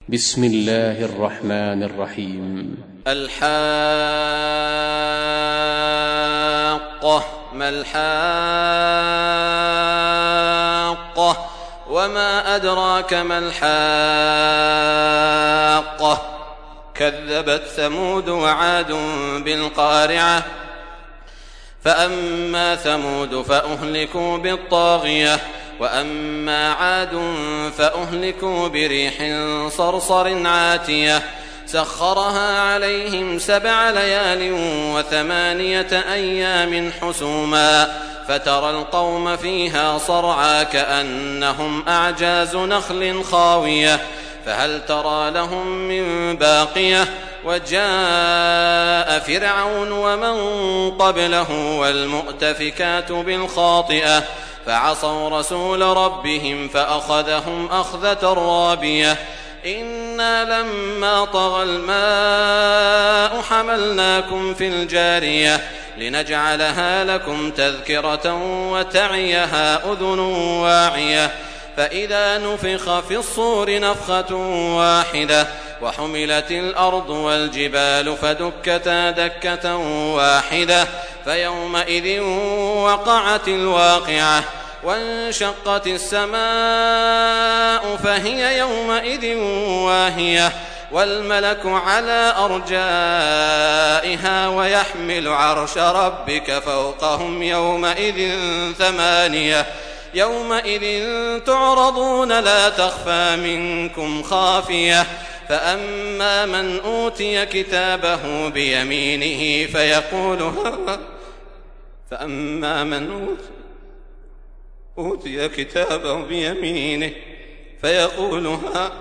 بسم الله الرحمن الرحيم. الحاقة ما الحاقة وما أدراك ما الحاقة كذبت ثمود وعاد بالقارعة فأما ثمود فأهلكوا بالطاغية وأما عاد فأهلكوا بريح صرصر عاتية سخرها عليهم 7 ليال و8 أيام حسوما فترى القوم فيها صرعى كأنهم أعجاز نخل خاوية فهل ترى لهم من باقية وجاء فرعون ومن قبله والمؤتفكات بالخاطئة فعصوا رسول ربهم فأخذهم أخذة رابية إنا لما طغى الماء حملناكم في الجارية لنجعلها لكم تذكرة وتعيها أذن واعية فإذا نفخ في الصور نفخة واحدة وحملت الأرض والجبال فدكتا دكة واحدة فيومئذ وقعت الواقعة وانشقت السماء فهي يومئذ واهية والملك على أرجائها ويحمل عرش ربك فوقهم يومئذ 8 يومئذ تعرضون لا تخفى منكم خافية فأما من أوتي كتابه بيمينه فأما من أوتي كتابه بيمينه فيقول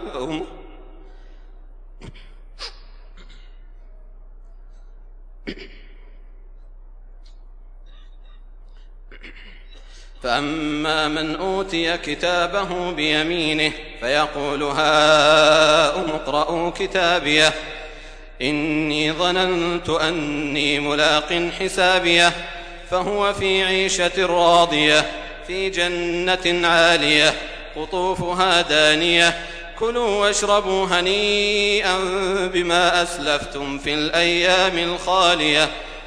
فأما من أوتي كتابه بيمينه فيقول هاؤم اقرءوا كتابيه إني ظننت أني ملاق حسابيه فهو في عيشة راضية في جنة عالية قطوفها دانية كلوا واشربوا هنيئا بما أسلفتم في الأيام الخالية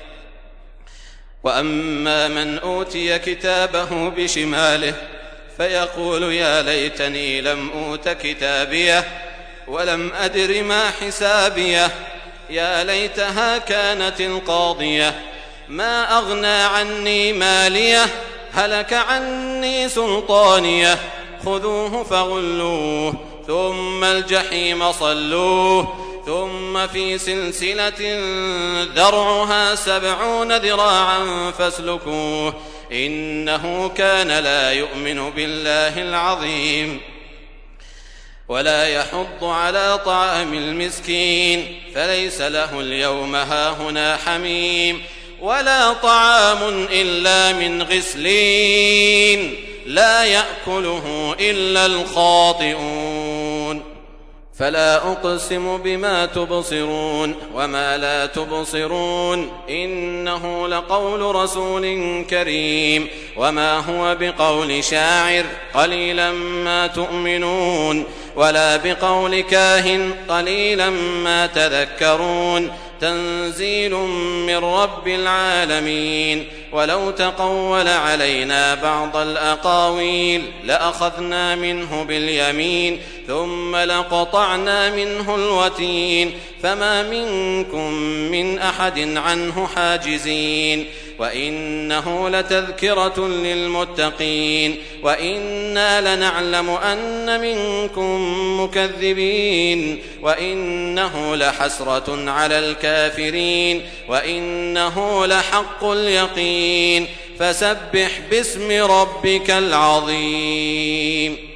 وأما من أوتي كتابه بشماله فيقول يا ليتني لم أوت كتابيه ولم أدر ما حسابيه يا ليتها كانت القاضية ما أغنى عني ماليه هلك عني سلطانيه خذوه فغلوه ثم الجحيم صلوه ثم في سلسلة ذرعها 70 ذراعا فاسلكوه إنه كان لا يؤمن بالله العظيم ولا يحض على طعام المسكين فليس له اليوم هاهنا حميم ولا طعام إلا من غسلين لا يأكله إلا الخاطئون فلا أقسم بما تبصرون وما لا تبصرون إنه لقول رسول كريم وما هو بقول شاعر قليلا ما تؤمنون ولا بقول كاهن قليلا ما تذكرون تنزيل من رب العالمين ولو تقول علينا بعض الأقاويل لأخذنا منه باليمين ثم لقطعنا منه الوتين فما منكم من أحد عنه حاجزين وإنه لتذكرة للمتقين وإنا لنعلم أن منكم مكذبين وإنه لحسرة على الكافرين وإنه لحق اليقين فسبح باسم ربك العظيم.